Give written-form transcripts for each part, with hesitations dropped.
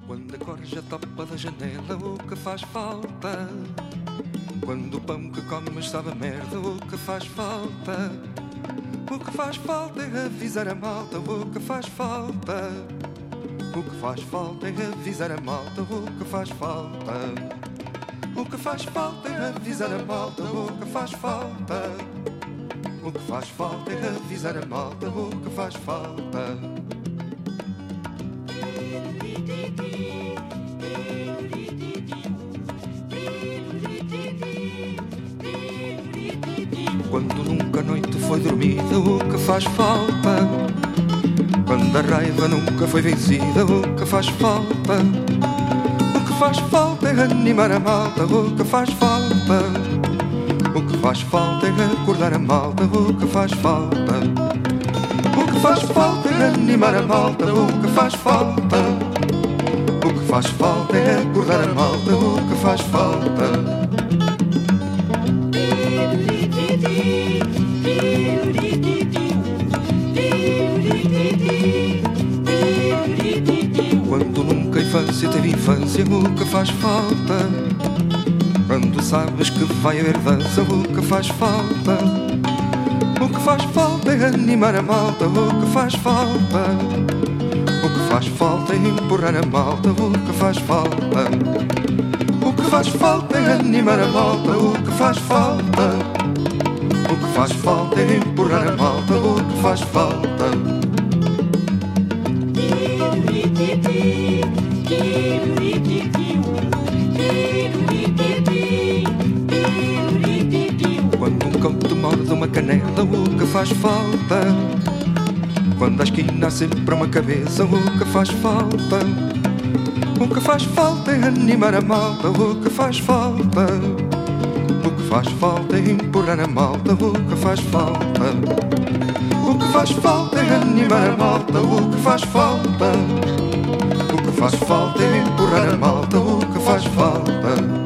Quando a corja topa da janela, o que faz falta? Quando o pão que comes sabe a merda, o que faz falta? O que faz falta é avisar a malta, o que faz falta? O que faz falta é avisar a malta, o que faz falta? O que faz falta é avisar a malta, o que faz falta? O que faz falta é avisar a malta, o que faz falta? Quando nunca a noite foi dormida, o que faz falta? Quando a raiva nunca foi vencida, o que faz falta? O que faz falta é animar a malta, o que faz falta? O que faz falta é acordar a malta, o que faz falta? O que faz falta é animar a malta, o que faz falta? O que faz falta é acordar a malta, o que faz falta? Quando nunca a infância teve infância, o que faz falta? Quando sabes que vai haver dança, o que faz falta? O que faz falta é animar a malta, o que faz falta? O que faz falta é empurrar a malta, o que faz falta? O que faz falta é animar a malta, o que faz falta? O que faz falta é empurrar a malta, o que faz falta? Quando um cão te morde uma canela, o que faz falta? Quando a esquina há sempre uma cabeça, o que faz falta? O que faz falta é animar a malta, o que faz falta? O que faz falta é empurrar a malta, o que faz falta? O que faz falta é animar a malta, o que faz falta? O que faz falta é empurrar a malta, o que faz falta?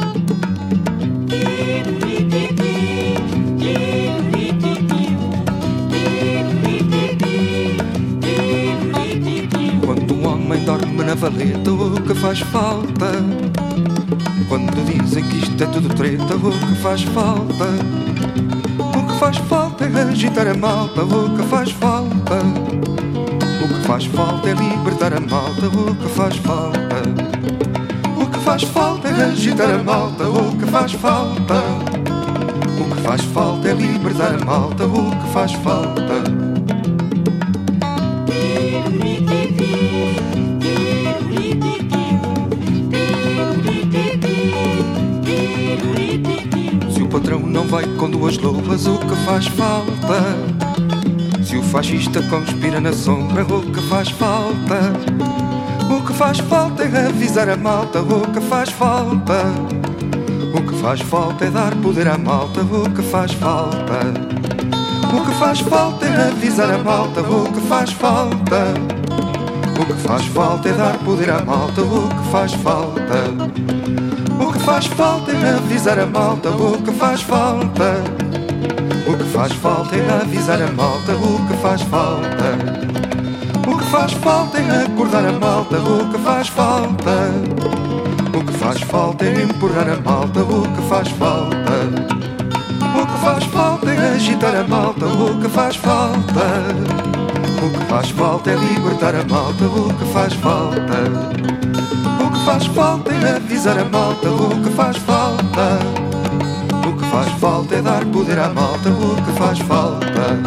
Quando um homem dorme na valeta, o que faz falta? Quando dizem que isto é tudo treta, o que faz falta? O que faz falta é agitar a malta, o que faz falta? O que faz falta é libertar a malta, o que faz falta? O que faz falta é agitar a malta, o que faz falta? O que faz falta é libertar a malta, o que faz falta? Se o patrão não vai com duas luvas, o que faz falta? Se o fascista conspira na sombra, o que faz falta? O que faz falta é avisar a malta, o que faz falta? O que faz falta é dar poder à malta, o que faz falta? O que faz falta é avisar a malta, o que faz falta? O que faz falta é dar poder à malta, o que faz falta? O que faz falta é avisar a malta, o que faz falta? O que faz falta é avisar a malta, o que faz falta? O que faz falta é acordar a malta, o que faz falta? O que faz falta é empurrar a malta, o que faz falta? O que faz falta é agitar a malta, o que faz falta? O que faz falta é libertar a malta, o que faz falta? O que faz falta é avisar a malta, o que faz falta? O que faz falta é dar poder à malta, o que faz falta?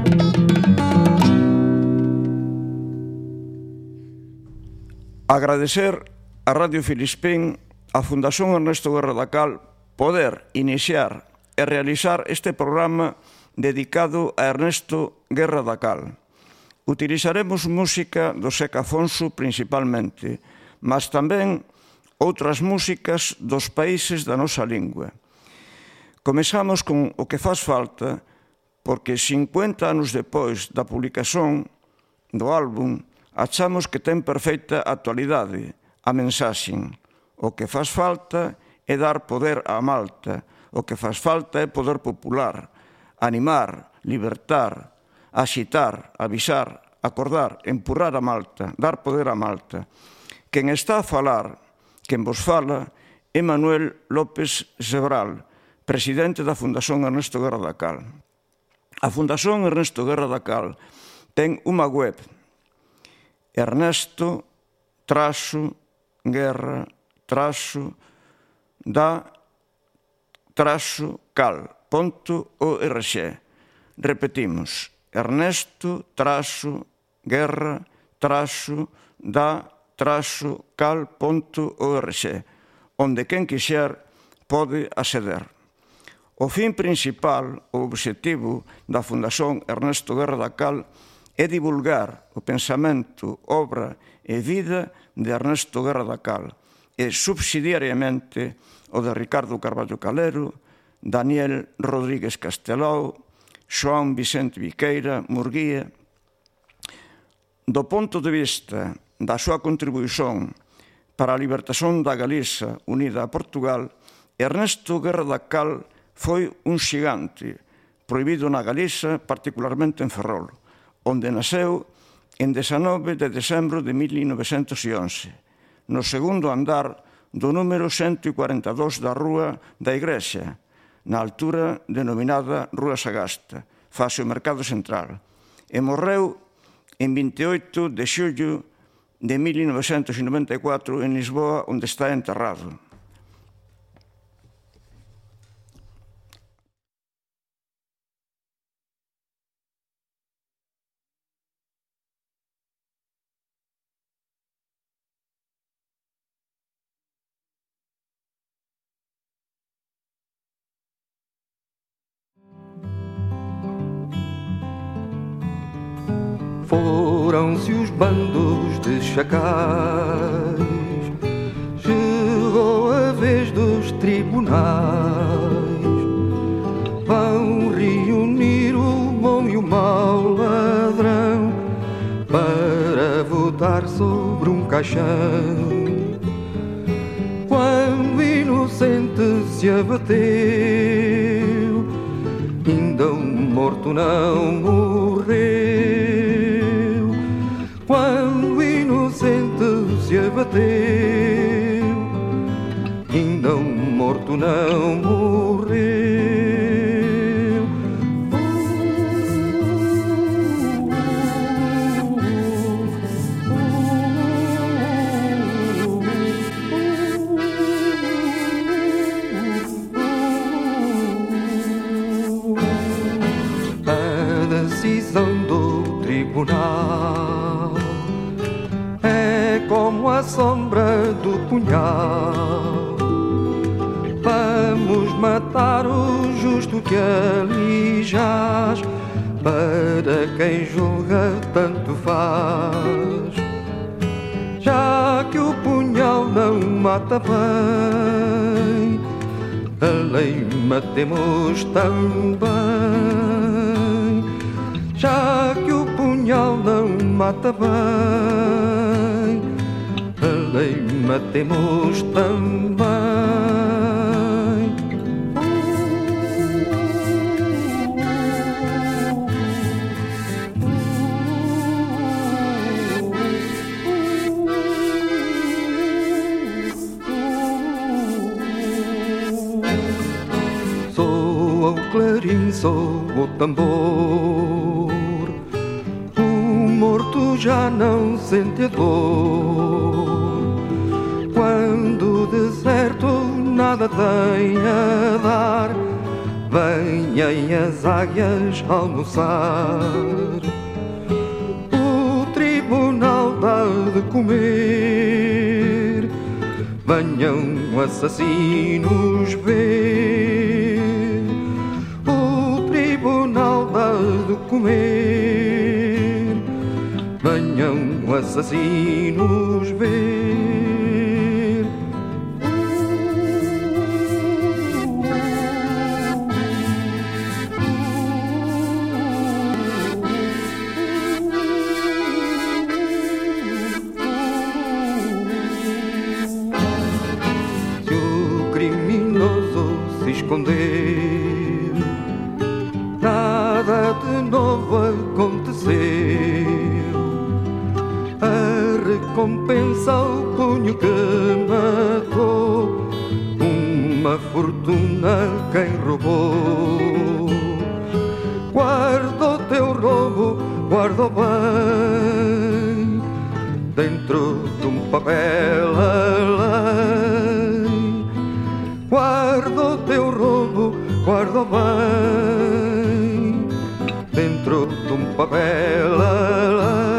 Agradecer a Radio Filispín, a Fundación Ernesto Guerra da Cal, poder iniciar e realizar este programa dedicado a Ernesto Guerra da Cal. Utilizaremos música do Seca Afonso principalmente, mas tamén outras músicas dos países da nosa lingua. Comezamos con O que faz falta, porque 50 anos depois da publicación do álbum, achamos que ten perfecta actualidade a mensaxe. O que faz falta é dar poder á malta, o que faz falta é poder popular, animar, libertar, axitar, avisar, acordar, empurrar a malta, dar poder a malta. Quen está a falar, quen vos fala, é Manuel López Sebral, presidente da Fundación Ernesto Guerra da Cal. A Fundación Ernesto Guerra da Cal ten unha web, ernesto-guerra-cal.org. Repetimos, ernesto-guerra-da-cal.org, onde quen quixer pode acceder. O fin principal, o obxectivo da Fundación Ernesto Guerra da Cal é divulgar o pensamento, obra e vida de Ernesto Guerra da Cal e subsidiariamente o de Ricardo Carballo Calero, Daniel Rodríguez Castelao, Xoán Vicente Viqueira Murguía. Do ponto de vista da súa contribuición para a libertación da Galiza unida a Portugal, Ernesto Guerra da Cal foi un xigante prohibido na Galiza, particularmente en Ferrol, onde nasceu en 19 de decembro de 1911, no segundo andar do número 142 da Rúa da Igrexa, na altura denominada Rúa Sagasta, face o Mercado Central, e morreu en 28 de xullo de 1994 en Lisboa, onde está enterrado. Foram-se os bandos de chacais, chegou a vez dos tribunais. Vão reunir o bom e o mau ladrão para votar sobre um caixão. Quando o inocente se abateu, ainda um morto não morreu. Quando o inocente se abateu, ainda um morto não morreu. A decisão do tribunal é como a sombra do punhal. Vamos matar o justo que ali jaz, para quem julga tanto faz. Já que o punhal não mata bem, a lei matemos também. Já que o punhal não mata bem, a lei matemos também. Soa o clarim, soa o tambor, o morto já não sente a dor. Quando o deserto nada tem a dar, venham as águias almoçar. O tribunal dá de comer, venham assassinos ver. O tribunal dá de comer, venham assassinos ver. Se o criminoso se escondeu, nada de novo aconteceu. A compensa o punho que matou, uma fortuna quem roubou. Guarda o teu roubo, guarda bem, dentro de um papel além. Guarda o teu roubo, guarda bem, dentro de um papel além.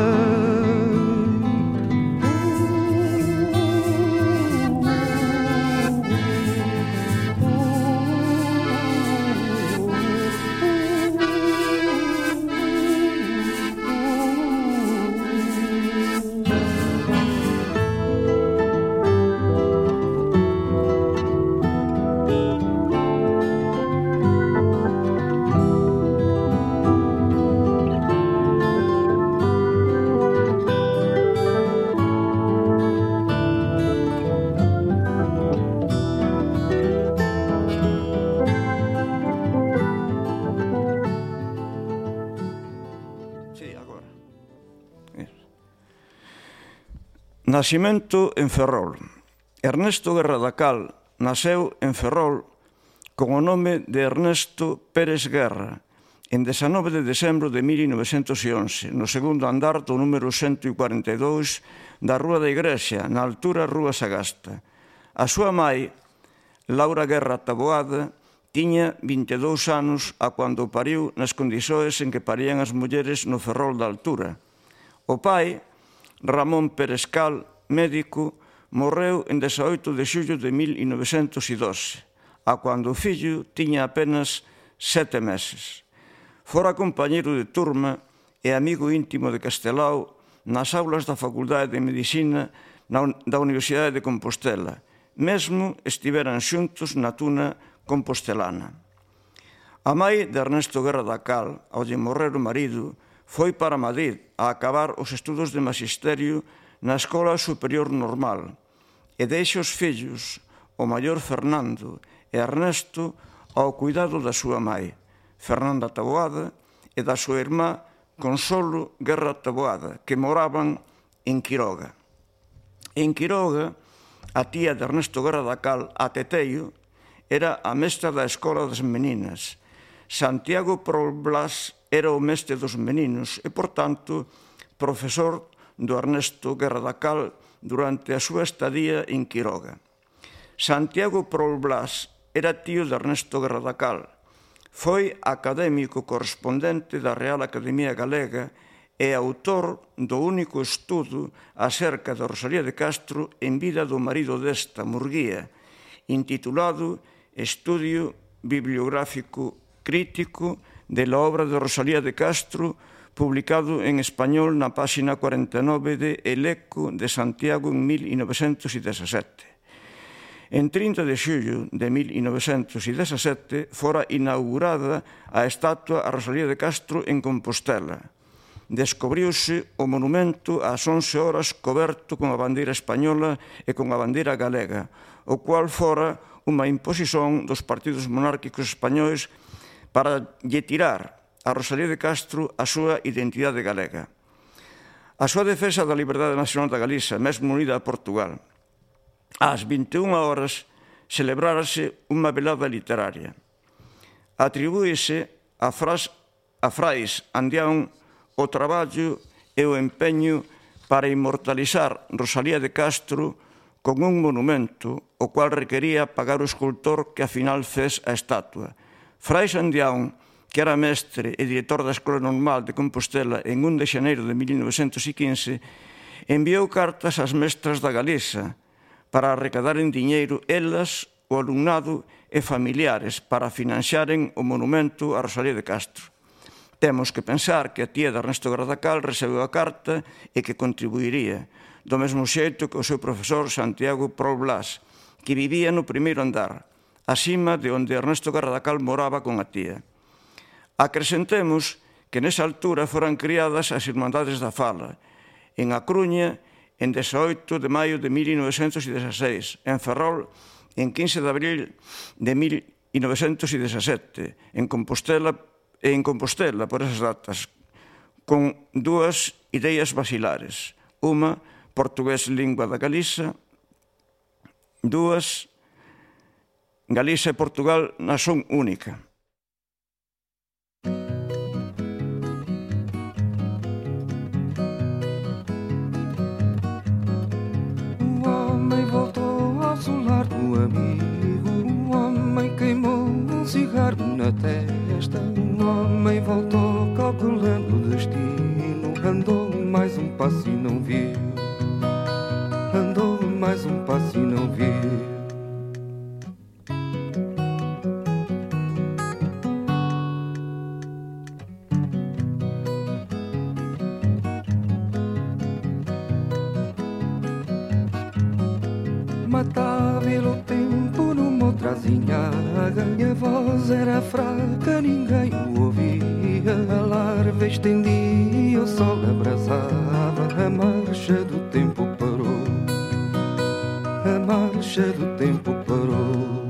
Nacimento en Ferrol. Ernesto Guerra da Cal nasceu en Ferrol con o nome de Ernesto Pérez Guerra en 19 de decembro de 1911, no segundo andar do número 142 da Rúa da Igrexa, na altura Rúa Sagasta. A súa mai, Laura Guerra Taboada, tiña 22 anos a cuando pariu nas condições en que parían as mulleres no Ferrol da altura. O pai, Ramón Pérez Cal, médico, morreu en 18 de xullo de 1912, a cuando o fillo tiña apenas 7 meses. Fora compañeiro de turma e amigo íntimo de Castelao nas aulas da Facultade de Medicina da Universidade de Compostela. Mesmo estiveran xuntos na tuna compostelana. A mai de Ernesto Guerra da Cal, ao lle morrer o marido, foi para Madrid a acabar os estudos de magisterio na Escola Superior Normal e deixa os fillos, o maior Fernando e Ernesto, ao cuidado da súa mai, Fernanda Taboada, e da súa irmá Consolo Guerra Taboada, que moraban en Quiroga. En Quiroga, a tía de Ernesto Guerra da Cal, a Teteio, era a mestra da Escola das Meninas. Santiago Prol Blas era o mestre dos meninos e, por tanto, profesor do Ernesto Guerra da Cal durante a súa estadía en Quiroga. Santiago Prol Blas era tío de Ernesto Guerra da Cal. Foi académico correspondente da Real Academia Galega e autor do único estudo acerca de Rosalía de Castro en vida do marido desta, Murguía, intitulado Estudio Bibliográfico Crítico de la obra de Rosalía de Castro, publicado en español na páxina 49 de El Eco de Santiago en 1917. En 30 de xullo de 1917 fora inaugurada a estatua a Rosalía de Castro en Compostela. Descubriuse o monumento ás 11 horas coberto con a bandeira española e con a bandeira galega, o cual fora unha imposición dos partidos monárquicos españois para lle tirar a Rosalía de Castro a súa identidade galega. A súa defensa da liberdade nacional da Galiza, mesmo unida a Portugal. Ás 21 horas celebrárase unha velada literaria. Atribúese a Frais Andián o traballo e o empeño para inmortalizar Rosalía de Castro con un monumento o cual requería pagar o escultor que a final fez a estatua. Frais Andián, que era mestre e director da Escola Normal de Compostela en 1 de xaneiro de 1915, enviou cartas ás mestras da Galiza para arrecadar en diñeiro elas, o alumnado e familiares para financiaren o monumento a Rosalía de Castro. Temos que pensar que a tía de Ernesto Guerra da Cal recebeu a carta e que contribuiría, do mesmo xeito que o seu profesor Santiago Prol Blas, que vivía no primeiro andar, acima de onde Ernesto Guerra da Cal moraba con a tía. Acrescentemos que nesa altura foran criadas as Irmandades da Fala, en A Coruña, en 18 de maio de 1916, en Ferrol, en 15 de abril de 1917, en Compostela por esas datas, con dúas ideas basilares. Unha, portugués lingua da Galiza. 2, Galiza e Portugal nación única. O homem voltou ao solar do amigo. O homem queimou um cigarro na testa. O homem voltou calculando o destino. Andou mais um passo e não viu. Andou mais um passo e não viu. Matava ele o tempo numa outra azinhaga. E a voz era fraca, ninguém o ouvia. A larva estendia, o sol abrasava. A marcha do tempo parou. A marcha do tempo parou.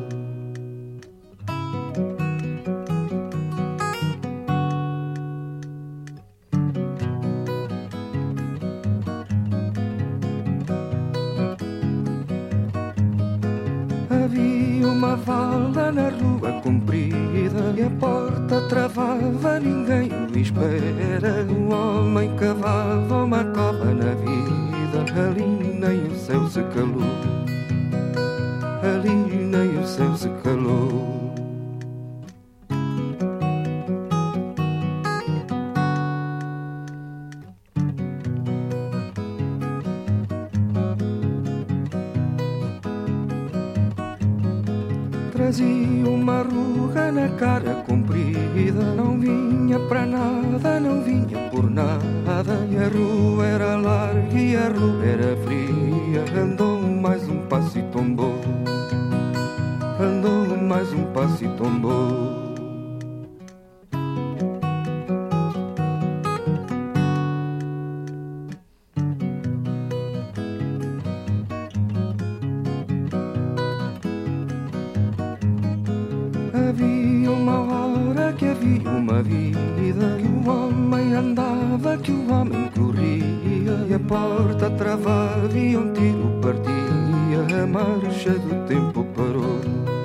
Havia uma vala na rua comprida e a porta travava, ninguém o espera. O homem cavava uma cova na vida, ali nem o céu se calou. Ali nem o céu se calou. Trazia uma ruga na cara comprida. Não vinha para nada, não vinha por nada. E a rua era larga e a rua era fria. Andou mais um passo e tombou. Andou mais um passo e tombou. Havia uma hora que havia uma vida, que o homem andava, que o homem corria, e a porta travava e um tiro partia. A marcha do tempo parou.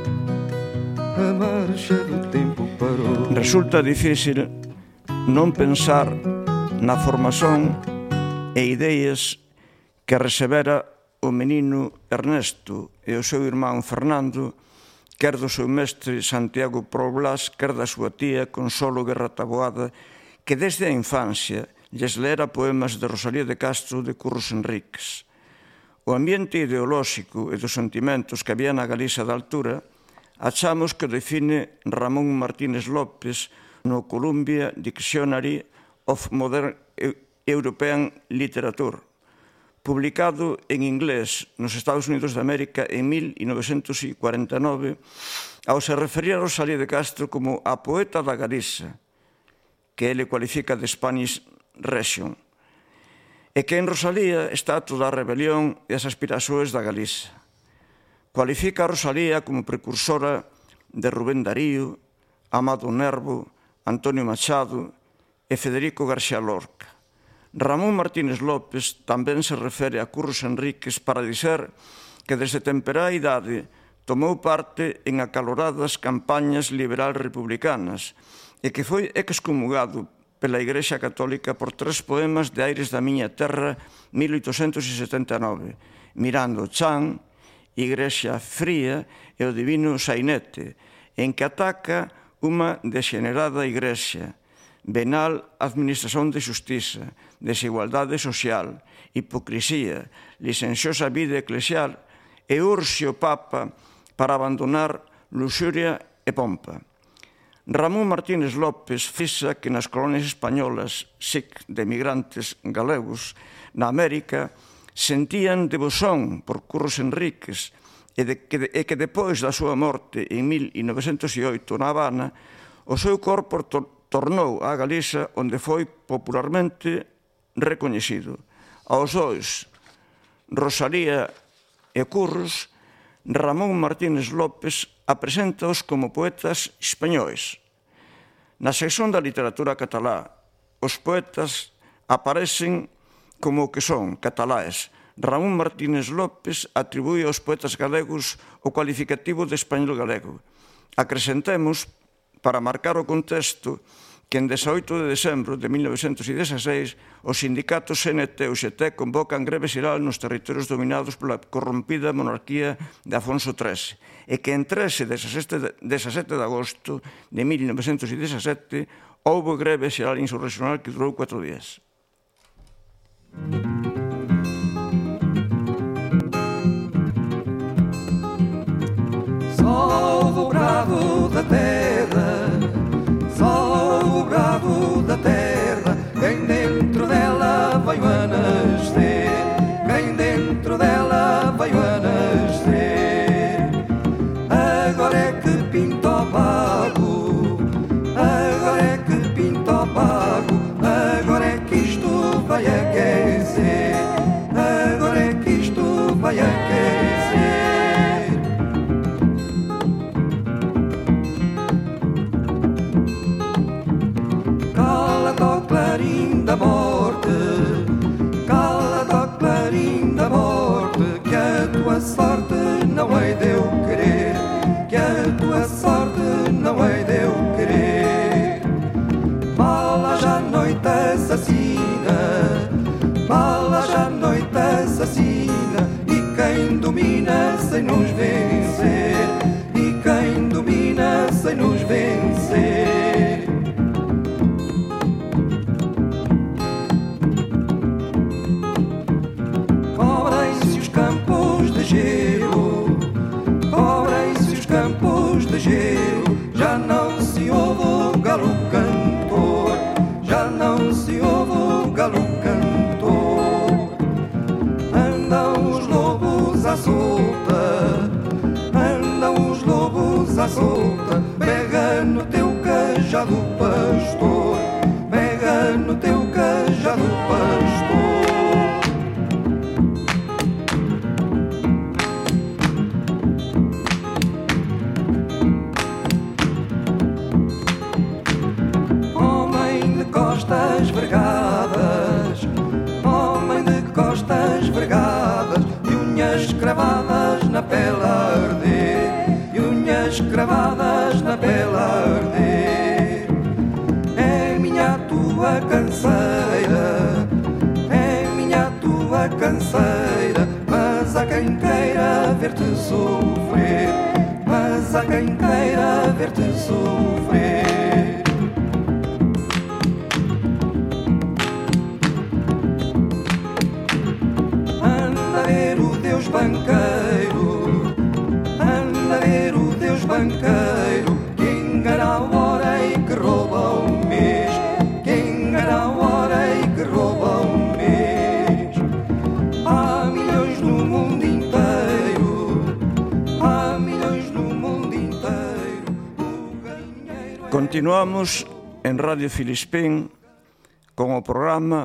A marcha do tempo parou. Resulta difícil non pensar na formación e ideas que recebera o menino Ernesto e o seu irmán Fernando, quer do seu mestre Santiago Problás, quer da súa tía Consolo Guerra Taboada, que desde a infancia lles lera poemas de Rosalía de Castro de Curros Enríquez. O ambiente ideolóxico e dos sentimentos que había na Galiza da altura achamos que define Ramón Martínez López no Columbia Dictionary of Modern European Literature, publicado en inglés nos Estados Unidos de América en 1949, ao se referir a Rosalía de Castro como a poeta da Galiza, que ele cualifica de Spanish Region, e que en Rosalía está toda a rebelión e as aspiracións da Galiza. Cualifica a Rosalía como precursora de Rubén Darío, Amado Nervo, Antonio Machado e Federico García Lorca. Ramón Martínez López tamén se refere a Curros Enríquez para dizer que desde temperá idade tomou parte en acaloradas campañas liberal republicanas e que foi excomungado pela Igrexa Católica por 3 poemas de Aires da miña terra, 1879, Mirando Chan, Igrexa Fría e o Divino Sainete, en que ataca unha degenerada igrexa, venal administración de xustiza, desigualdade social, hipocrisía, licenciosa vida eclesial e urxe o Papa para abandonar luxuria e pompa. Ramón Martínez López fisa que nas colonias españolas, SIC, de emigrantes galegos, na América, sentían devoción por Curros Enríquez e que depois da súa morte en 1908 na Habana, o seu corpo tornou a Galiza onde foi popularmente recoñecido. Aos dois, Rosalía e Curros, Ramón Martínez López apresenta-os como poetas españois. Na sección da literatura catalá, os poetas aparecen como que son cataláes Ramón Martínez López atribúe aos poetas galegos o cualificativo de español galego. Acrescentemos, para marcar o contexto, que en 18 de decembro de 1916 os sindicatos CNT e UGT convocan greve xeral nos territorios dominados pola corrompida monarquía de Afonso XIII e que en 13 e 17 de agosto de 1917 houbo greve xeral insurreccional que durou 4 días. Sou o bravo da terra, sou o bravo da terra, quem dentro dela veio a nascer, quem dentro dela veio a nascer. Agora é que pinto o pago, agora é que pinto o pago, agora é que isto vai aquecer, agora é que isto vai aquecer. Cala-te, ó clarim da morte, cala-te, ó clarim da morte, que a tua sorte não hei de eu querer, que a tua sorte não hei de eu querer. Bala já a noite assassina, bala já a noite assassina, e quem domina sem nos vencer, e quem domina sem nos vencer. Cobrem-se os campos de gelo, cobrem-se os campos de gelo, já não se ouve o galo cantor, já não se ouve o galo cantor. Andam os lobos à solta, andam os lobos à solta, pega no teu cajado pastor, pega no teu cajado pastor. Homem de costas vergadas, homem de costas vergadas, e unhas cravadas na pele a arder, e unhas cravadas na pele a arder. É minha a tua canseira, é minha a tua canseira, mas há quem queira ver-te sofrer, mas há quem queira ver-te sofrer. Anda a ver o Deus banqueiro, anda a ver o Deus banqueiro, que engana a hora e que rouba o mês, que engana a hora e que rouba o mês. Há milhões no mundo inteiro, há milhões no mundo inteiro, o ganheiro é... Continuamos en Radio Filispín con o programa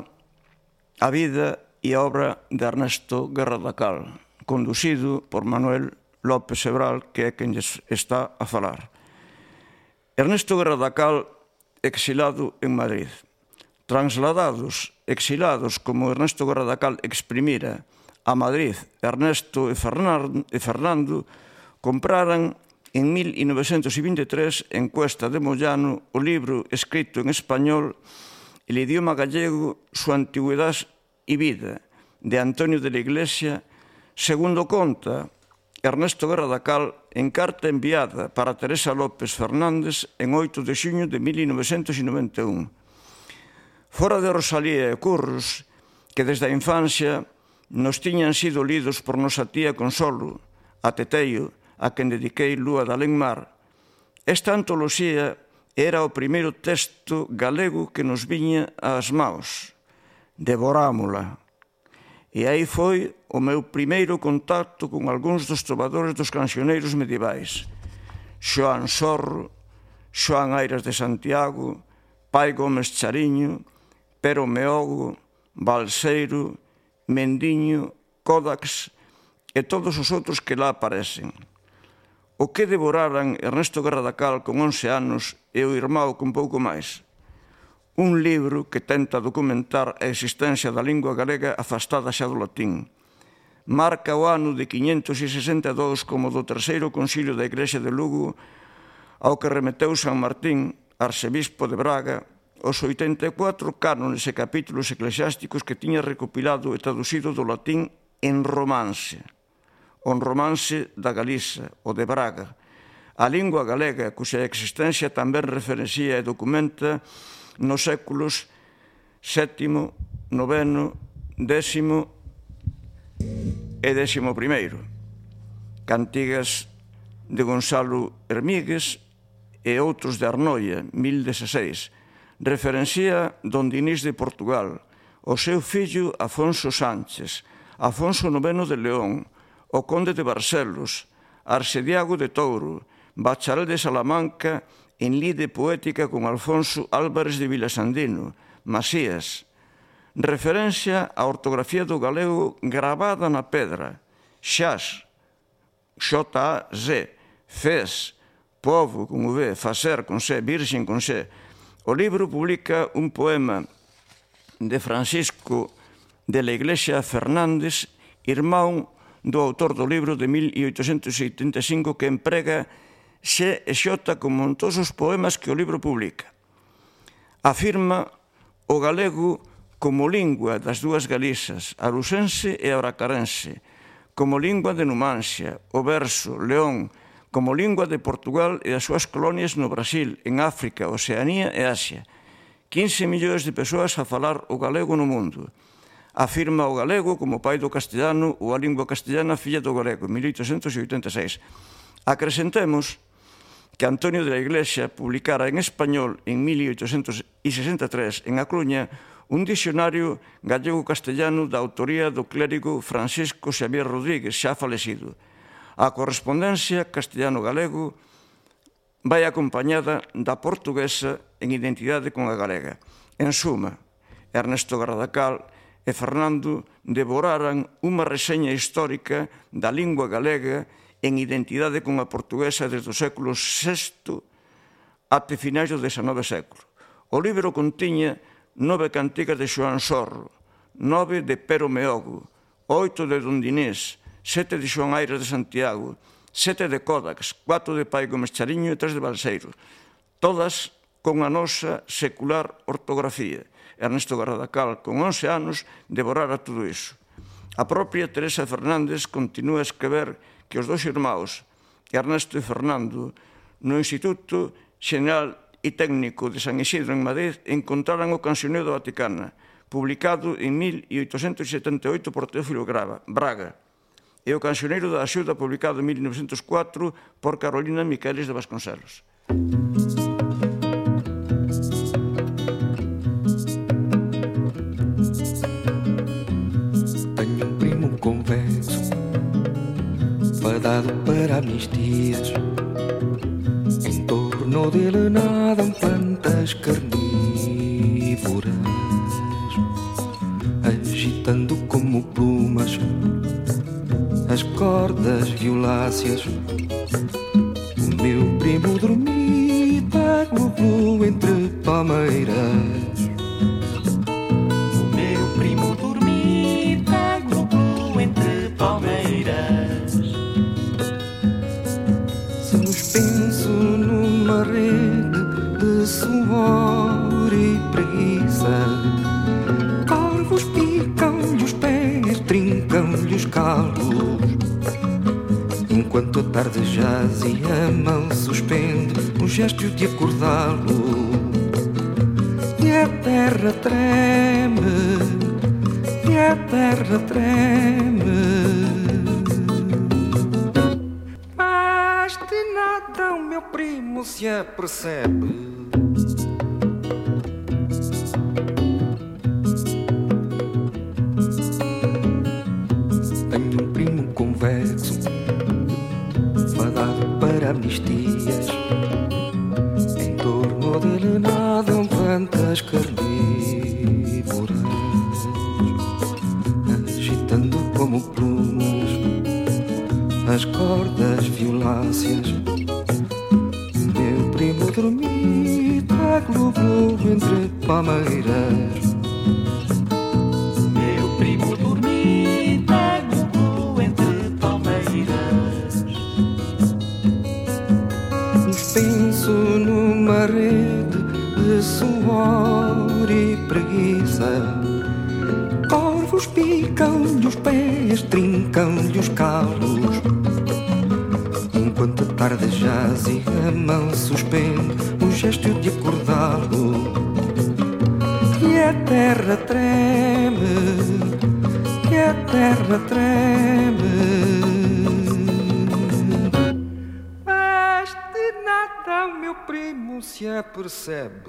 A vida e a obra de Ernesto Guerra da Cal, conducido por Manuel López Sebral, que é quen está a falar. Ernesto Guerra da Cal, exilado en Madrid. Trasladados, exilados, como Ernesto Guerra da Cal exprimira, a Madrid, Ernesto e Fernando compraran en 1923 en Cuesta de Mollano o libro escrito en español El idioma gallego, su antigüedad y vida, de Antonio de la Iglesia, segundo conta Ernesto Guerra da Cal en carta enviada para Teresa López Fernández en 8 de xuño de 1991. Fora de Rosalía e Curros, que desde a infancia nos tiñan sido lidos por nosa tía Consolo, a Teteio, a quen dediquei Lúa de Alenmar, esta antoloxía era o primeiro texto galego que nos viña ás maos. Devorámola. E aí foi o meu primeiro contacto con algúns dos trovadores dos cancioneiros medievais. Xoán Sorro, Xoán Airas de Santiago, Pai Gómez Chariño, Pero Meogo, Balseiro, Mendiño, Códax e todos os outros que lá aparecen. O que devoraran Ernesto Guerra da Cal con 11 anos e o irmão con pouco máis? Un libro que tenta documentar a existencia da lingua galega afastada xa do latín, marca o ano de 562 como do terceiro concilio da Igrexa de Lugo, ao que remeteu San Martín, arcebispo de Braga, os 84 cánones e capítulos eclesiásticos que tiña recopilado e traducido do latín en romance, o romance da Galiza, o de Braga, a lingua galega, cuxa existencia tamén referencia e documenta nos séculos VII, IX, X e XI, cantigas de Gonzalo Hermíguez e outros de Arnoia, 1016, referencia don Dinís de Portugal, o seu fillo Afonso Sánchez, Afonso IX de León, o conde de Barcelos, Arcediago de Touro, bacharel de Salamanca en lide poética con Alfonso Álvarez de Vilasandino, Masías, referencia á ortografía do galego gravada na pedra, xas, X-A-Z, fez, povo con V, facer con C, virxen con C. O libro publica un poema de Francisco de la Iglesia Fernández, irmán do autor do libro de 1875, que emprega X e X como en todos os poemas que o libro publica. Afirma o galego como lingua das dúas Galizas, a lucense e a bracarense, como lingua de Numancia, o verso, León, como lingua de Portugal e as súas colonias no Brasil, en África, Oceanía e Asia. 15 millóns de persoas a falar o galego no mundo. Afirma o galego como pai do castellano ou a lingua castellana filla do galego, 1886. Acrescentemos que Antonio de la Iglesia publicara en español en 1863 en A Coruña un dicionario gallego-castellano da autoría do clérigo Francisco Xavier Rodríguez, xa falecido. A correspondencia castellano-galego vai acompañada da portuguesa en identidade con a galega. En suma, Ernesto Gardacal e Fernando devoraran unha reseña histórica da lingua galega en identidade con a portuguesa desde o século VI até finais do XIX século. O libro contiña 9 cantigas de Xoán Sorro, 9 de Pero Meogo, 8 de Don Dinés, 7 de Xoán Aires de Santiago, 7 de Códax, 4 de Pai Gómez Chariño e 3 de Balseiro, todas con a nosa secular ortografía. Ernesto Gardacal, con 11 anos, devorara todo iso. A propia Teresa Fernández continúa a escrever que os dois irmãos, Ernesto e Fernando, no Instituto Xeneral e Técnico de San Isidro en Madrid, encontraran o Cancioneo da Vaticana, publicado en 1878 por Teófilo Braga, e o Cancioneiro da Axuda, publicado en 1904 por Carolina Miqueles de Vasconcelos. Tenho um primo convexo, fadado para amnistias. Em torno dele nadam plantas carnívoras, agitando como plumas as cordas violáceas. O meu primo dormita glu-glu entre palmeiras. O meu primo dormita glu-glu entre palmeiras. Suspenso numa rede de suor e preguiça, corvos picam-lhe os pés, trincam-lhe os calos, enquanto a tarde jaz e a mão suspende um gesto de acordá-lo. E a terra treme, e a terra treme, mas de nada o meu primo se apercebe. Tenho um primo convexo, fadado para amnistias. Em torno dele nadam plantas carnívoras, agitando como plumas as cordas violáceas. Meu primo dormita glu-glu entre palmeiras. Meu primo dormita glu-glu suor e preguiça. Corvos picam-lhe os pés, trincam-lhe os calos, enquanto a tarde jaz e a mão suspende o gesto de acordá-lo. Que a terra treme, que a terra treme. Mas de nada o meu primo se apercebe.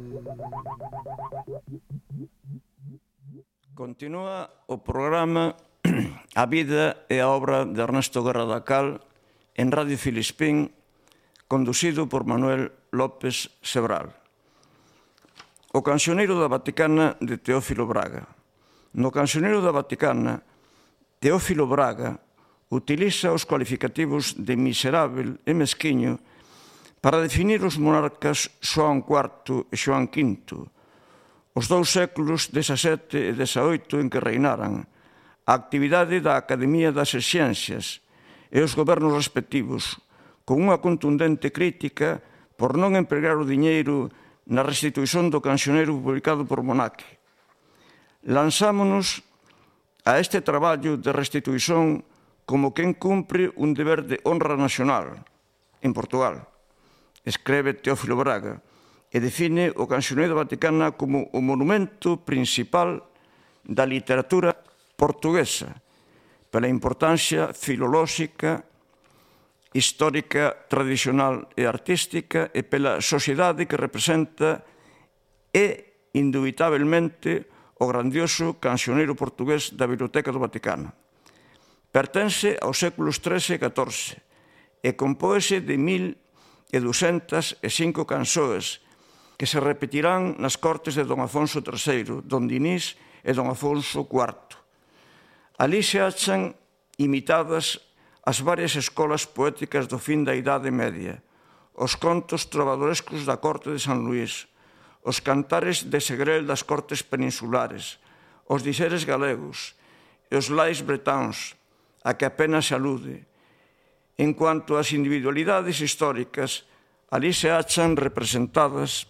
Continúa o programa A vida e a obra de Ernesto Guerra da Cal en Radio Filispín, conducido por Manuel López Sebral. O cancioneiro da Vaticana de Teófilo Braga. No cancioneiro da Vaticana, Teófilo Braga utiliza os cualificativos de miserável e mesquiño para definir os monarcas Xoán IV e Xoán V, os 2 séculos XVII e XVIII en que reinaran, a actividade da Academia das Ciencias e os gobernos respectivos, con unha contundente crítica por non empregar o diñeiro na restitución do cancioneiro publicado por Monaque. Lanzámonos a este traballo de restitución como quen cumpre un deber de honra nacional en Portugal, escreve Teófilo Braga, e define o cancioneiro da Vaticana como o monumento principal da literatura portuguesa, pela importancia filolóxica, histórica, tradicional e artística, e pela sociedade que representa e, indubitablemente, o grandioso cancioneiro portugués da Biblioteca do Vaticano. Pertence aos séculos XIII e XIV e compóese de 1.205 canções que se repetirán nas cortes de don Afonso III, don Dinís e don Afonso IV. Ali se achan imitadas as varias escolas poéticas do fin da Idade Media, os contos trovadorescos da corte de San Luís, os cantares de Segrel das cortes peninsulares, os dizeres galegos e os lais bretáns, a que apenas se alude. En cuanto ás individualidades históricas, ali se achan representadas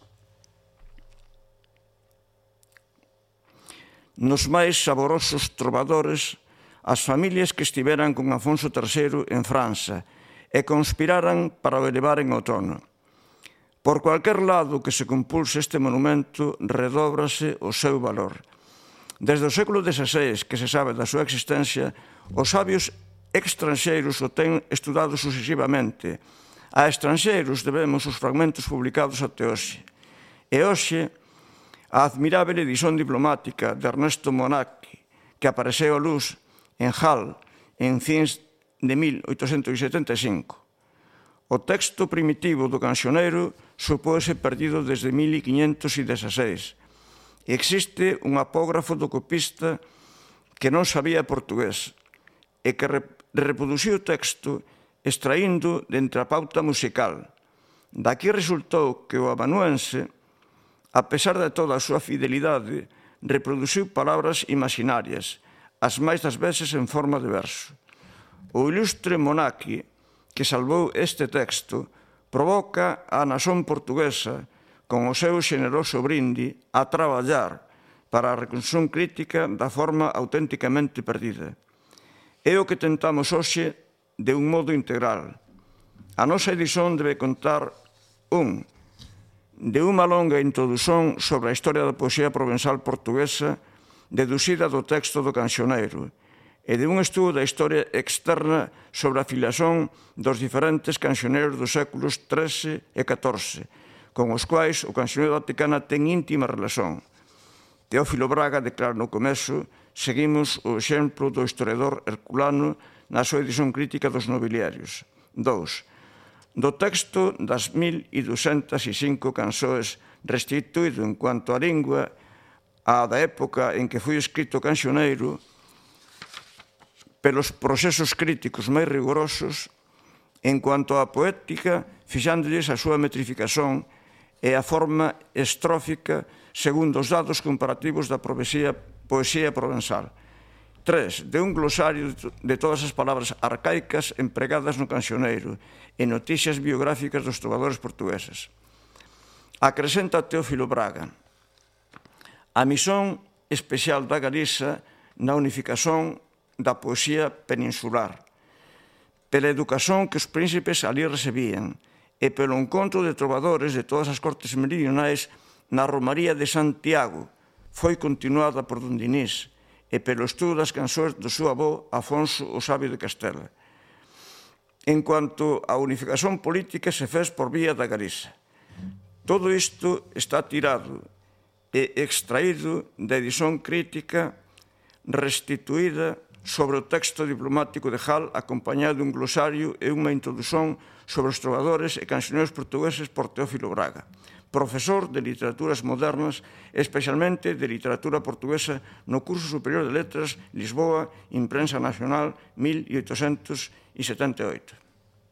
nos máis saborosos trovadores as familias que estiveran con Afonso III en França e conspiraran para o elevar en outono. Por cualquier lado que se compulse este monumento, redóbrase o seu valor. Desde o século XVI, que se sabe da súa existencia, os sabios extranxeiros o ten estudado sucesivamente. A estranxeiros debemos os fragmentos publicados até hoxe. E hoxe, a admirável edición diplomática de Ernesto Monaque, que apareceu a luz en Hall en fins de 1875. O texto primitivo do cancioneiro supóse perdido desde 1516. Existe un apógrafo do copista que non sabía portugués e que reproduciu o texto extraíndo de entre a pauta musical. Daqui resultou que o amanuense, a pesar de toda a súa fidelidade, reproduciu palabras imaginarias, as máis das veces en forma de verso. O ilustre Monaque, que salvou este texto, provoca a nación portuguesa, con o seu xeneroso brinde, a traballar para a reconstrución crítica da forma auténticamente perdida. É o que tentamos hoxe de un modo integral. A nosa edición debe contar de unha longa introdución sobre a historia da poesía provenzal portuguesa deducida do texto do cancioneiro e de un estudo da historia externa sobre a filiación dos diferentes cancioneiros dos séculos XIII e XIV, con os quais o cancioneiro vaticano ten íntima relación. Teófilo Braga declara no comezo: seguimos o exemplo do historiador herculano na súa edición crítica dos nobiliarios. 2. Do texto das 1.205 canções restituído en cuanto á lingua á da época en que foi escrito o cancioneiro, pelos procesos críticos máis rigorosos, en cuanto á poética, fixándolles a súa metrificación e a forma estrófica segundo os dados comparativos da poesía provenzal. 3. De un glosario de todas as palabras arcaicas empregadas no cancioneiro e noticias biográficas dos trovadores portugueses. Acrescenta Teófilo Braga: a misión especial da Galiza na unificación da poesía peninsular, pela educación que os príncipes ali recibían e pelo encontro de trovadores de todas as cortes meridionais na Romaría de Santiago, foi continuada por Don Dinís e pelo estudo das canções do seu avó Afonso o Sabio de Castela. En cuanto á unificación política, se fez por vía da Galiza. Todo isto está tirado e extraído da edición crítica restituída sobre o texto diplomático de Hall, acompañado dun glosario e unha introdución sobre os trovadores e cancioneiros portugueses por Teófilo Braga, profesor de literaturas modernas, especialmente de literatura portuguesa no curso superior de letras Lisboa, Imprensa Nacional, 1878.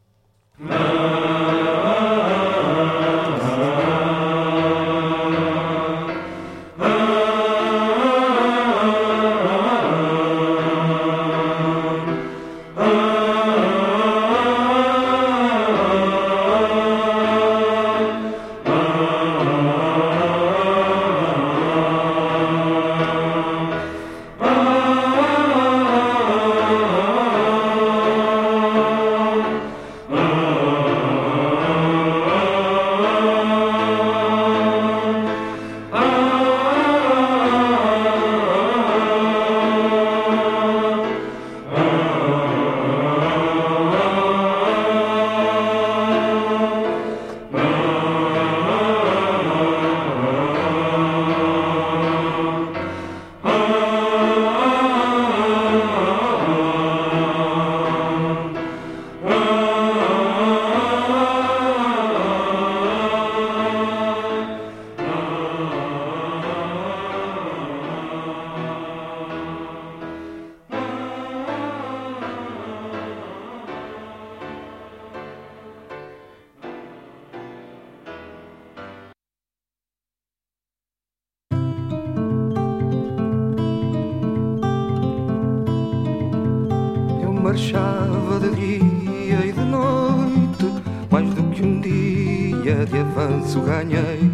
Marchava de dia e de noite, mais do que um dia de avanço ganhei.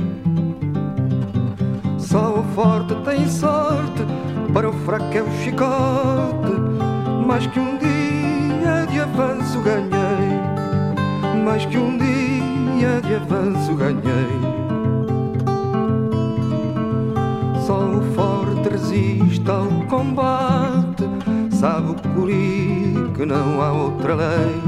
Só o forte tem sorte, para o fraco é o chicote. Mais que um dia de avanço ganhei, mais que um dia de avanço ganhei. Só o forte resiste ao combate, sabe o curi que não há outra lei.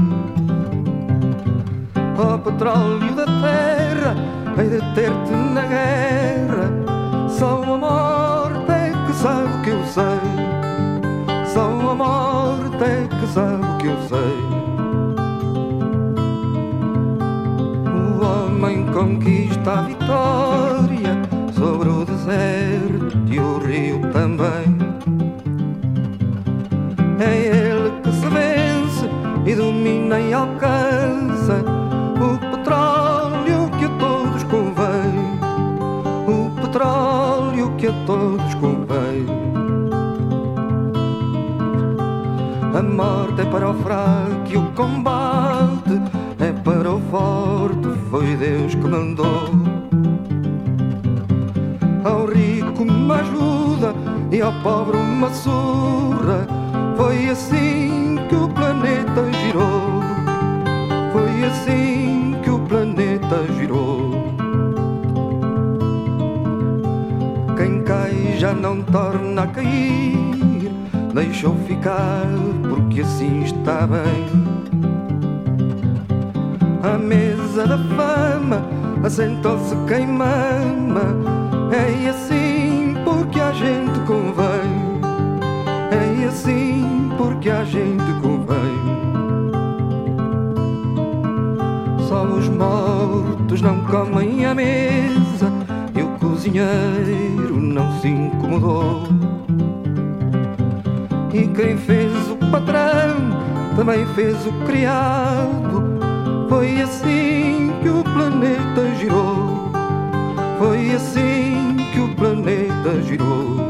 Ó petróleo da terra, hei de ter-te na guerra. Só a morte é que sabe o que eu sei. Só a morte é que sabe o que eu sei. O homem conquista a vitória sobre o deserto e o rio também. É ele que se vence e domina e alcança o petróleo que a todos convém, o petróleo que a todos convém. A morte é para o fraco e o combate é para o forte, foi Deus que mandou. Ao rico uma ajuda e ao pobre uma surra. Foi assim que o planeta girou. Foi assim que o planeta girou. Quem cai já não torna a cair, deixou ficar porque assim está bem. À mesa da fama assentou-se quem mama. É assim porque a gente convém. É assim porque a gente convém. Só os mortos não comem à mesa e o cozinheiro não se incomodou. E quem fez o patrão também fez o criado. Foi assim que o planeta girou. Foi assim que o planeta girou.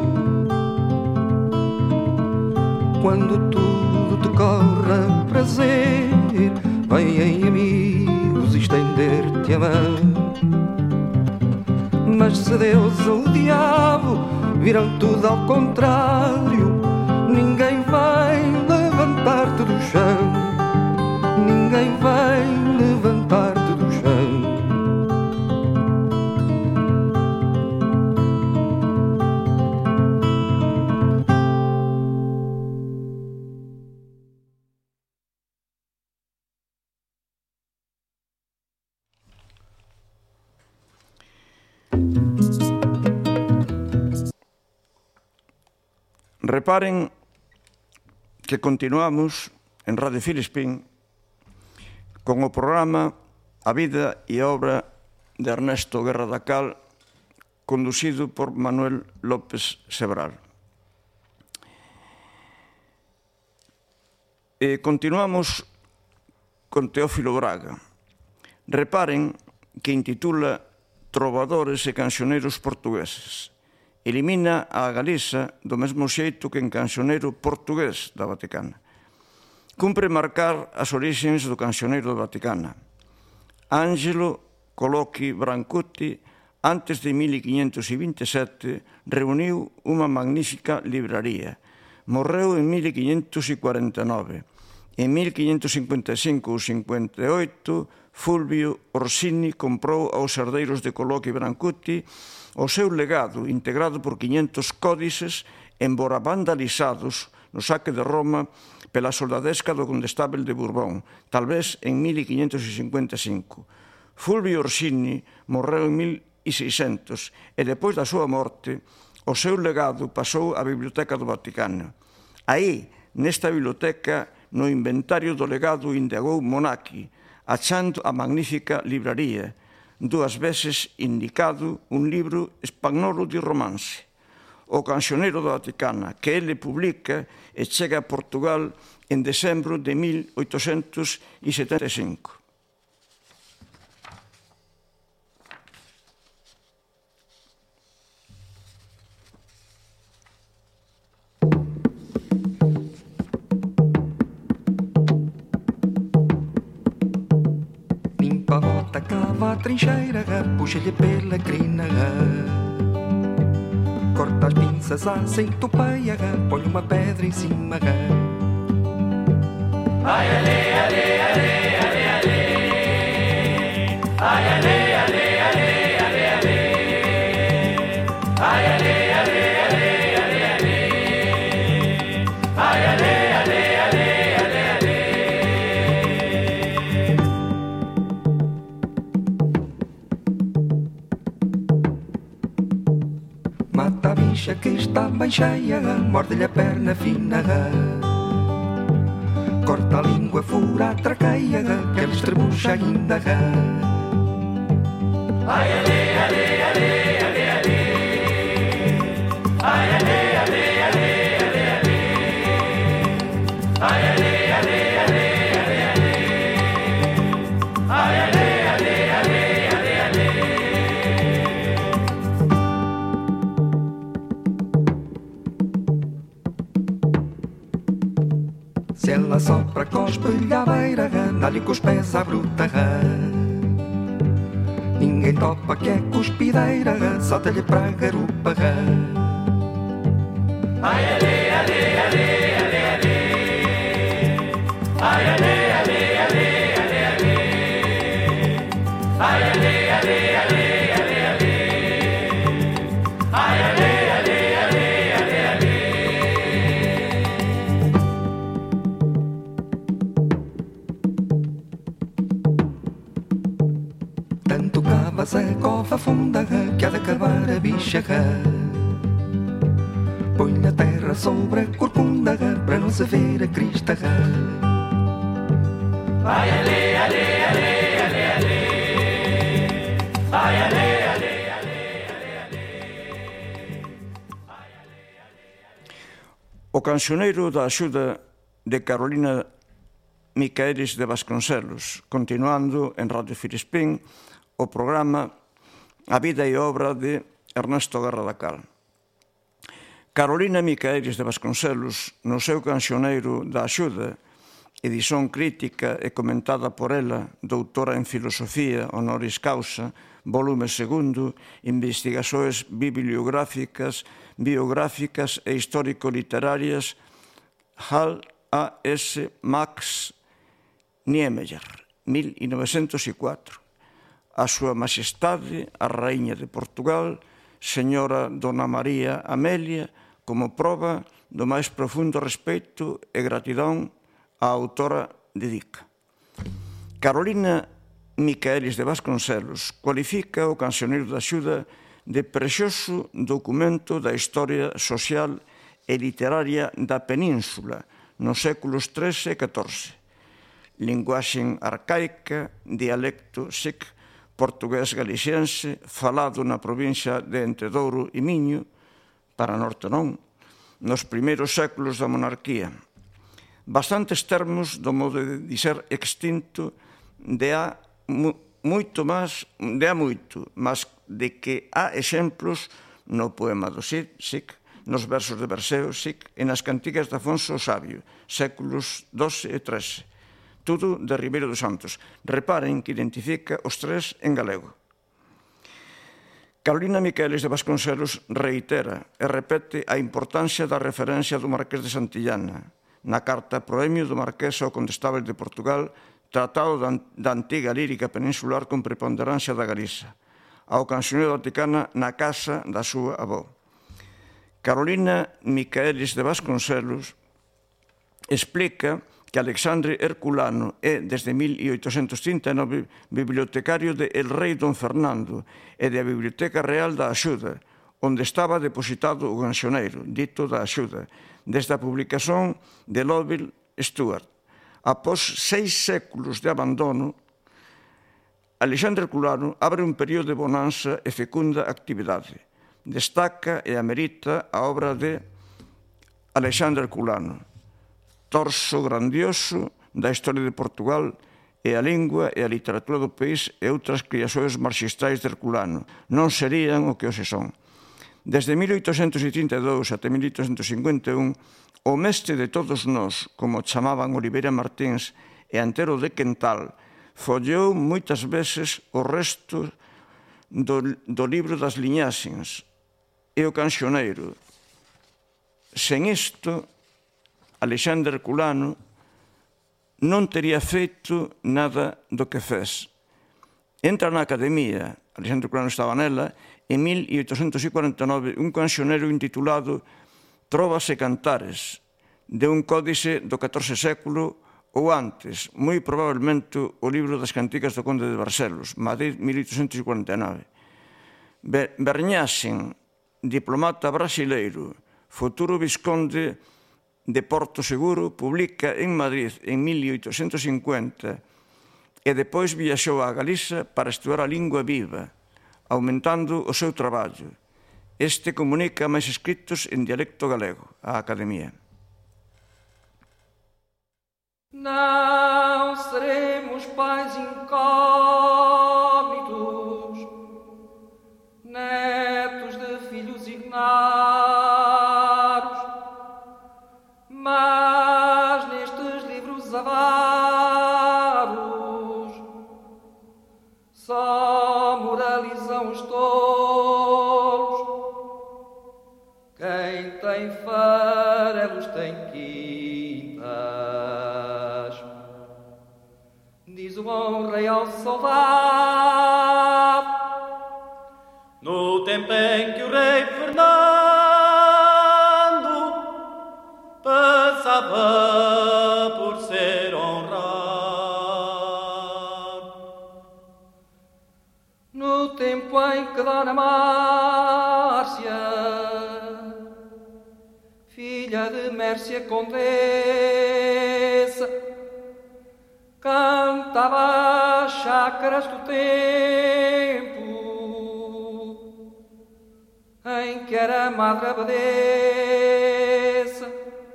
Quando tudo te corre a prazer, vêm amigos estender-te a mão. Mas se Deus ou o diabo viram tudo ao contrário, ninguém vai levantar-te do chão, ninguém vai levantar-te do chão. Reparen que continuamos en Radio Filispín con o programa A vida e obra de Ernesto Guerra da Cal, conducido por Manuel López Sebral. E continuamos con Teófilo Braga. Reparen que intitula Trovadores e cancioneiros portugueses. Elimina a Galiza do mesmo xeito que en cancioneiro portugués da Vaticana. Cumpre marcar as orixes do cancioneiro da Vaticana. Ángelo Colocchi Brancuti, antes de 1527, reuniu unha magnífica libraría. Morreu en 1549. En 1555 ou 58, Fulvio Orsini comprou aos herdeiros de Colocchi Brancuti o seu legado, integrado por 500 códices, embora vandalizados no saque de Roma pela soldadesca do condestábel de Bourbon, talvez en 1555. Fulvio Orsini morreu en 1600 e, depois da súa morte, o seu legado pasou á Biblioteca do Vaticano. Aí, nesta biblioteca, no inventario do legado, indagou Monachi, achando a magnífica libraría, dúas veces indicado un libro espagnolo de romance, O cancioneiro da Vaticana, que ele publica e chega a Portugal en decembro de 1875. Limpa a bota, cava a trincheira, puxa-lhe pela crina, corta as pinças, aceita o peia, põe uma pedra em cima. Ai, ale, ale, ale, ale, ale. Ai, ale, ale, ale, ale, ale. Ai, ale, ale, ale, ale, ale. Ai, ale, ale, ale, ale, ale. Mata a bicha que está bem cheia, morde-lhe a perna fina, corta a língua, fura a traqueia, que ela estrebucha ainda. Ai, ale, ale, ale, ale, ale. Ai, ale, ale, ale, ale, ale. Ai, ale, ale, ale, ale, ale. Ai, ale, ale, ale, ale, ale. Se ela sopra, cospe-lhe à beira, dá-lhe com os pés à bruta. Ninguém topa que é cuspideira, solta-lhe para a garupa. Ai, ale, ale, ale, ale, ale. Ai, ale, ale, ale, ale, ale. Ai, ale, ale, ale, ale, ale. Ai, ale, ale, ale, ale, ale. Tanto cava-se a cova funda, que há de acabar a bicha. Põe a terra sobre a corcunda, para não se ver a crista. Ai, ale, ale, ale, ale, ale. Ai, ale, ale, ale, ale, ale. O cancioneiro da axuda de Carolina Micaelis de Vasconcelos, continuando en Radio Filispín o programa A vida e obra de Ernesto Guerra da Cal. Carolina Micaelis de Vasconcelos, no seu cancioneiro da axuda, edición crítica e comentada por ela, doutora en filosofía honoris causa, volume segundo, Investigações bibliográficas, biográficas e histórico-literarias, Hal A. S. Max Niemeyer, 1904. A súa Majestade, a Raíña de Portugal, señora Dona María Amelia, como proba do máis profundo respeito e gratidón á autora dedica. Carolina Micaelis de Vasconcelos cualifica o Cancioneiro da Axuda de prexoso documento da historia social e literaria da Península nos séculos XIII e XIV. Linguaxe arcaica, dialecto sic, portugués galiciense, falado na provincia de Entredouro e Miño, para norte non, nos primeiros séculos da monarquía. Bastantes termos do modo de dizer extinto de há moito, mas de que há exemplos no poema do Cid, sic, nos versos de Perseo, sic, e nas cantigas de Afonso o Sabio, séculos XII e XIII. Tudo de Ribeiro dos Santos. Reparen que identifica os tres en galego. Carolina Micaelis de Vasconcelos reitera e repete a importancia da referencia do Marqués de Santillana na carta proemio do Marqués ao Condestável de Portugal, tratado da antiga lírica peninsular con preponderancia da Galiza, ao Cancioneiro da Ticana na casa da súa avó. Carolina Micaelis de Vasconcelos explica que Alexandre Herculano é, desde 1839, bibliotecario de El Rei Don Fernando e da Biblioteca Real da Axuda, onde estaba depositado o Cancioneiro, dito da Axuda, desde a publicación de Lovell Stuart. Após 6 séculos de abandono, Alexandre Herculano abre un período de bonanza e fecunda actividade. Destaca e amerita a obra de Alexandre Herculano, torso grandioso da historia de Portugal e a lingua e a literatura do país e outras criações marxistrais de Herculano. Non serían o que hoxe son. Desde 1832 até 1851, o mestre de todos nós, como chamaban Oliveira Martins e Antero de Quental, folleou moitas veces o resto do libro das liñaxes e o Cancioneiro. Sen isto, Alexandre Herculano non tería feito nada do que fez. Entra na Academia, Alexandre Herculano estaba nela, en 1849, un cancioneiro intitulado Trovas e Cantares, de un códice do XIV século ou antes, moi probablemente o libro das cantigas do Conde de Barcelos, Madrid, 1849. Berñaxen, diplomata brasileiro, futuro visconde de Porto Seguro, publica en Madrid en 1850 e depois viaxou a Galiza para estudar a lingua viva, aumentando o seu traballo. Este comunica máis escritos en dialecto galego á Academia. Não seremos pais incógnitos, netos de filhos ignaros, mas nestes livros avaros só moralizam os tolos. Quem tem farelos tem quintas, diz o bom rei ao soldado, no tempo em que o rei Fernando passava por ser honrado, no tempo em que Dona Márcia, filha de Mércia Condessa, cantava as chácaras do tempo em que era madre abadesa,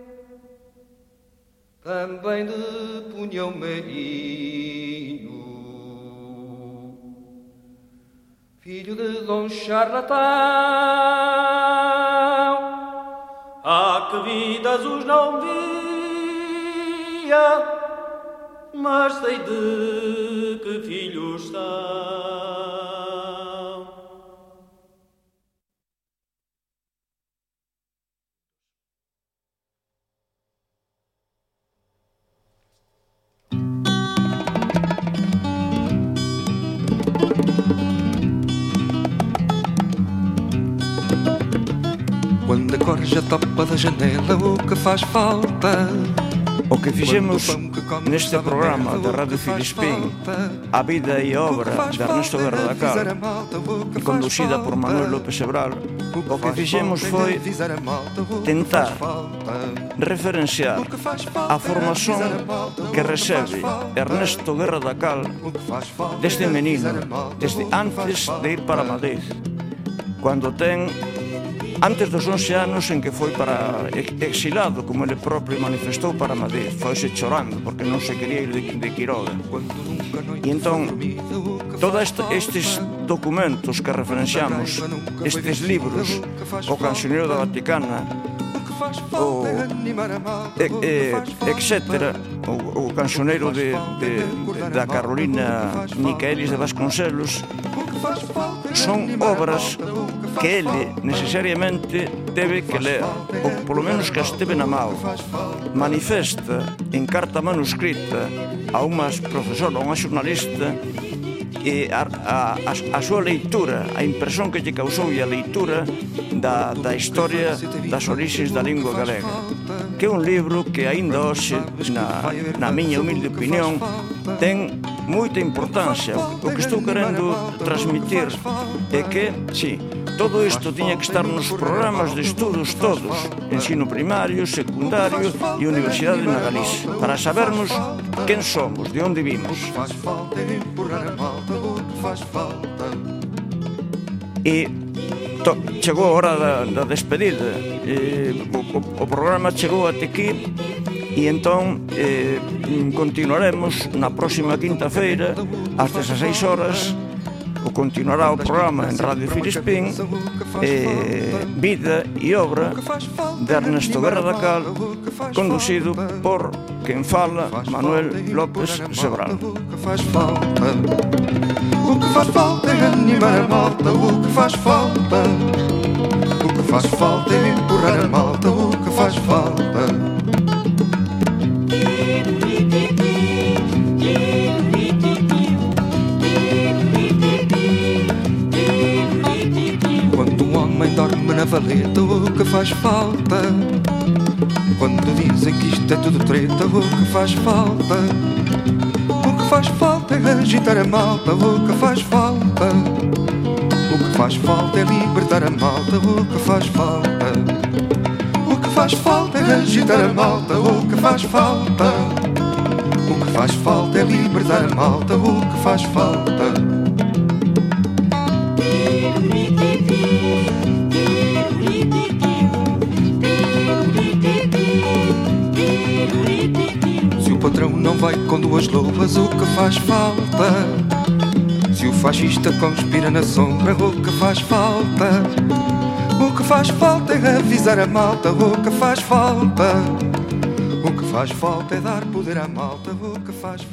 também de punhão marinho, filho de Dom Charlatão. Ah, que vidas os não via mas sei de que filhos está. Quando a corja topa da janela, o que faz falta? O que fixemos neste programa da Radio Filispín, a vida e a obra de Ernesto Guerra da Cal, conducida por Manuel López Sebral, o que fixemos foi tentar referenciar a formación que recebe Ernesto Guerra da Cal desde menino, desde antes de ir para Madrid, cando ten antes dos 11 anos en que foi para exilado, como ele propio manifestou, para Madrid. Foise chorando porque non se quería ir de Quiroga. E entón, todos estes documentos que referenciamos, estes libros, o Cancioneiro da Vaticana, etcétera, o Cancioneiro da Carolina Micaelis de Vasconcelos, son obras que ele necesariamente debe que ler, ou polo menos que esteve na mão. Manifesta en carta manuscrita a unha profesora, a unha xornalista, a súa leitura, a impresión que lle causou e a leitura da historia das orixes da lingua galega, que é un libro que aínda hoxe, na miña humilde opinión, ten moita importancia. O que estou querendo transmitir é que, sí, todo isto tiña que estar nos programas de estudos todos, ensino primario, secundario e universidade na Galicia, para sabermos quen somos, de onde vimos. E chegou a hora da despedida, o programa chegou até aquí, e entón continuaremos na próxima quinta-feira ás 16 horas. Continuará o programa en Radio Filispín, Vida e Obra de Ernesto Guerra da Cal, conducido por quen fala, Manuel López Sebral. O que faz falta é animar a malta, o que faz falta. O que faz falta é empurrar a malta, o que faz falta. Dorme na valeta, o que faz falta. Quando dizem que isto é tudo treta, o que faz falta. O que faz falta é agitar a malta, o que faz falta. O que faz falta é libertar a malta, o que faz falta. O que faz falta é agitar a malta, o que faz falta. O que faz falta é libertar a malta, o que faz falta. Se o patrão não vai com duas luvas, o que faz falta? Se o fascista conspira na sombra, o que faz falta? O que faz falta é avisar a malta, o que faz falta? O que faz falta é dar poder à malta, o que faz falta?